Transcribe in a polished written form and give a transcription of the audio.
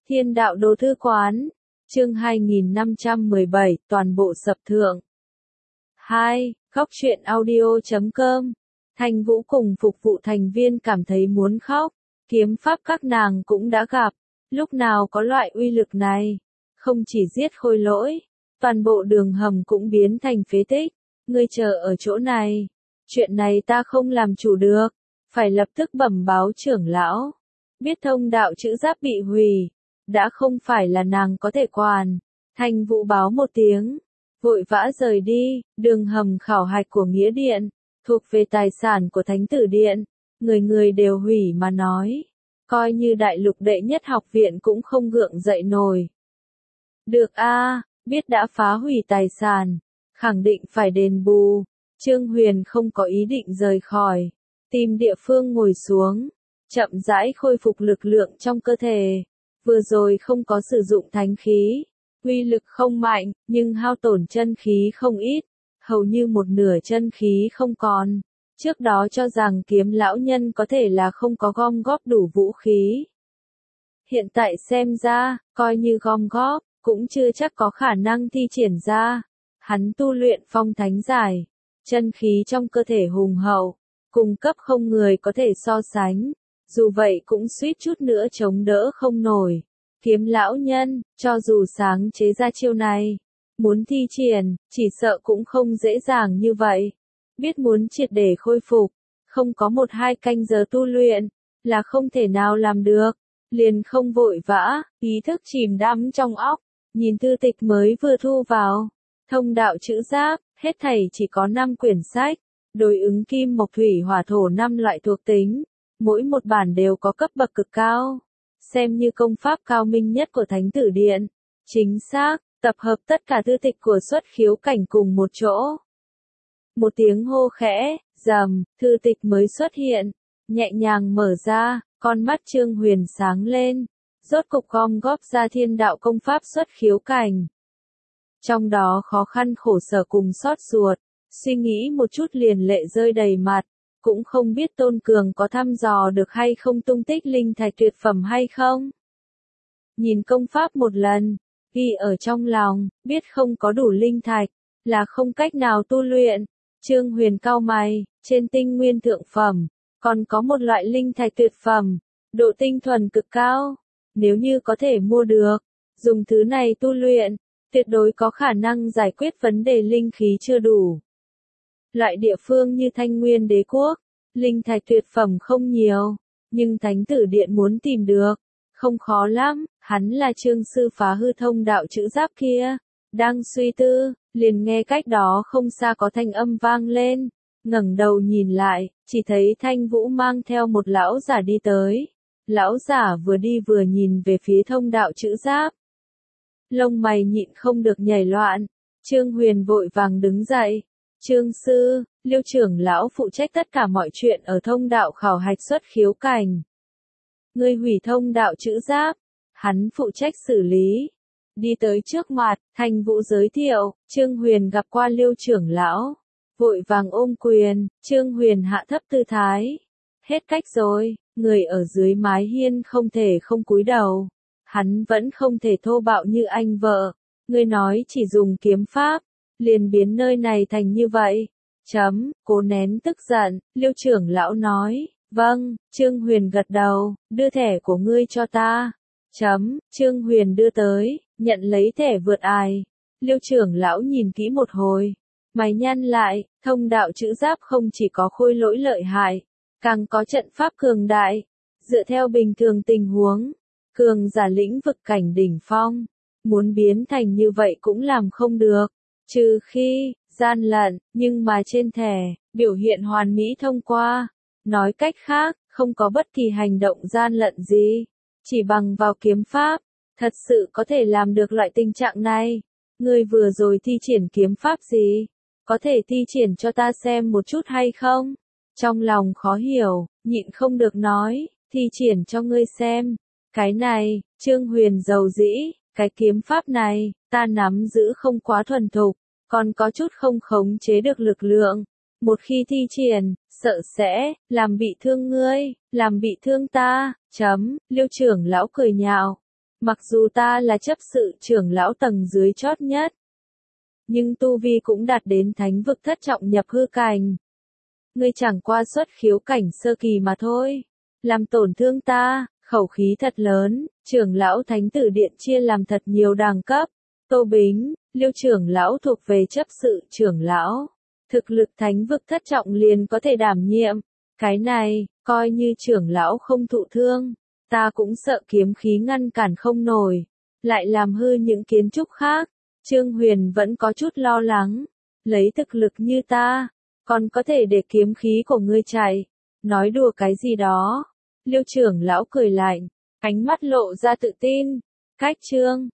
Thiên đạo đô thư quán. Chương 2517, toàn bộ sập thượng. 2. Khóc chuyện audio.com. Thanh Vũ cùng phục vụ thành viên cảm thấy muốn khóc. Kiếm pháp các nàng cũng đã gặp. Lúc nào có loại uy lực này. Không chỉ giết khôi lỗi. Toàn bộ đường hầm cũng biến thành phế tích. Ngươi chờ ở chỗ này. Chuyện này ta không làm chủ được. Phải lập tức bẩm báo trưởng lão. Biết thông đạo chữ giáp bị hủy. Đã không phải là nàng có thể quản. Thanh Vũ báo một tiếng. Vội vã rời đi. Đường hầm khảo hạch của Nghĩa Điện. Thuộc về tài sản của Thánh Tử Điện. Người người đều hủy mà nói. Coi như đại lục đệ nhất học viện cũng không gượng dậy nổi. Được a, biết đã phá hủy tài sản. Khẳng định phải đền bù. Trương Huyền không có ý định rời khỏi. Tìm địa phương ngồi xuống. Chậm rãi khôi phục lực lượng trong cơ thể. Vừa rồi không có sử dụng thánh khí. Uy lực không mạnh, nhưng hao tổn chân khí không ít. Hầu như một nửa chân khí không còn. Trước đó cho rằng kiếm lão nhân có thể là không có gom góp đủ vũ khí. Hiện tại xem ra, coi như gom góp, cũng chưa chắc có khả năng thi triển ra. Hắn tu luyện phong thánh giải. Chân khí trong cơ thể hùng hậu. Cung cấp không người có thể so sánh. Dù vậy cũng suýt chút nữa chống đỡ không nổi. Kiếm lão nhân, cho dù sáng chế ra chiêu này, muốn thi triển, chỉ sợ cũng không dễ dàng như vậy. Biết muốn triệt để khôi phục, không có 1-2 canh giờ tu luyện, là không thể nào làm được. Liền không vội vã, ý thức chìm đắm trong óc, nhìn thư tịch mới vừa thu vào. Thông đạo chữ giáp, hết thảy chỉ có 5 quyển sách, đối ứng kim mộc thủy hỏa thổ 5 loại thuộc tính. Mỗi một bản đều có cấp bậc cực cao. Xem như công pháp cao minh nhất của Thánh Tử Điện. Chính xác, tập hợp tất cả thư tịch của Xuất Khiếu Cảnh cùng một chỗ. Một tiếng hô khẽ, rầm, thư tịch mới xuất hiện. Nhẹ nhàng mở ra, con mắt Trương Huyền sáng lên. Rốt cục gom góp ra thiên đạo công pháp Xuất Khiếu Cảnh. Trong đó khó khăn khổ sở cùng xót ruột. Suy nghĩ một chút liền lệ rơi đầy mặt. Cũng không biết Tôn Cường có thăm dò được hay không tung tích linh thạch tuyệt phẩm hay không. Nhìn công pháp một lần, ghi ở trong lòng, biết không có đủ linh thạch, là không cách nào tu luyện. Trương Huyền cau mày, trên tinh nguyên thượng phẩm, còn có một loại linh thạch tuyệt phẩm, độ tinh thuần cực cao. Nếu như có thể mua được, dùng thứ này tu luyện, tuyệt đối có khả năng giải quyết vấn đề linh khí chưa đủ. Loại địa phương như Thanh Nguyên Đế Quốc, linh thạch tuyệt phẩm không nhiều, nhưng Thánh Tử Điện muốn tìm được, không khó lắm. Hắn là Trương sư phá hư thông đạo chữ giáp kia, đang suy tư, liền nghe cách đó không xa có thanh âm vang lên, ngẩng đầu nhìn lại, chỉ thấy Thanh Vũ mang theo một lão giả đi tới. Lão giả vừa đi vừa nhìn về phía thông đạo chữ giáp. Lông mày nhịn không được nhảy loạn, Trương Huyền vội vàng đứng dậy. Trương sư, Liêu trưởng lão phụ trách tất cả mọi chuyện ở thông đạo khảo hạch Xuất Khiếu Cảnh. Ngươi hủy thông đạo chữ giáp, hắn phụ trách xử lý. Đi tới trước mặt, Thanh Vũ giới thiệu, Trương Huyền gặp qua Liêu trưởng lão. Vội vàng ôm quyền, Trương Huyền hạ thấp tư thái. Hết cách rồi, người ở dưới mái hiên không thể không cúi đầu. Hắn vẫn không thể thô bạo như anh vợ. Ngươi nói chỉ dùng kiếm pháp, liền biến nơi này thành như vậy. Cố nén tức giận, Liêu trưởng lão nói, vâng. Trương Huyền gật đầu, đưa thẻ của ngươi cho ta. Trương Huyền đưa tới, nhận lấy thẻ vượt ải. Liêu trưởng lão nhìn kỹ một hồi, mày nhăn lại, thông đạo chữ giáp không chỉ có khôi lỗi lợi hại, càng có trận pháp cường đại. Dựa theo bình thường tình huống, cường giả lĩnh vực cảnh đỉnh phong, muốn biến thành như vậy cũng làm không được. Trừ khi, gian lận, nhưng mà trên thẻ, biểu hiện hoàn mỹ thông qua. Nói cách khác, không có bất kỳ hành động gian lận gì. Chỉ bằng vào kiếm pháp, thật sự có thể làm được loại tình trạng này. Ngươi vừa rồi thi triển kiếm pháp gì? Có thể thi triển cho ta xem một chút hay không? Trong lòng khó hiểu, nhịn không được nói, thi triển cho ngươi xem. Cái này, Trương Huyền dầu dĩ, cái kiếm pháp này, ta nắm giữ không quá thuần thục, còn có chút không khống chế được lực lượng. Một khi thi triển, sợ sẽ, làm bị thương ngươi, làm bị thương ta. Liêu trưởng lão cười nhạo. Mặc dù ta là chấp sự trưởng lão tầng dưới chót nhất, nhưng tu vi cũng đạt đến thánh vực thất trọng nhập hư cảnh. Ngươi chẳng qua xuất khiếu cảnh sơ kỳ mà thôi. Làm tổn thương ta, khẩu khí thật lớn, trưởng lão thánh tử điện chia làm thật nhiều đẳng cấp. Tô Bính, Liêu trưởng lão thuộc về chấp sự trưởng lão. Thực lực thánh vực thất trọng liền có thể đảm nhiệm. Cái này, coi như trưởng lão không thụ thương, ta cũng sợ kiếm khí ngăn cản không nổi. Lại làm hư những kiến trúc khác. Trương Huyền vẫn có chút lo lắng. Lấy thực lực như ta, còn có thể để kiếm khí của ngươi chạy. Nói đùa cái gì đó. Liêu trưởng lão cười lạnh, ánh mắt lộ ra tự tin. Cách Trương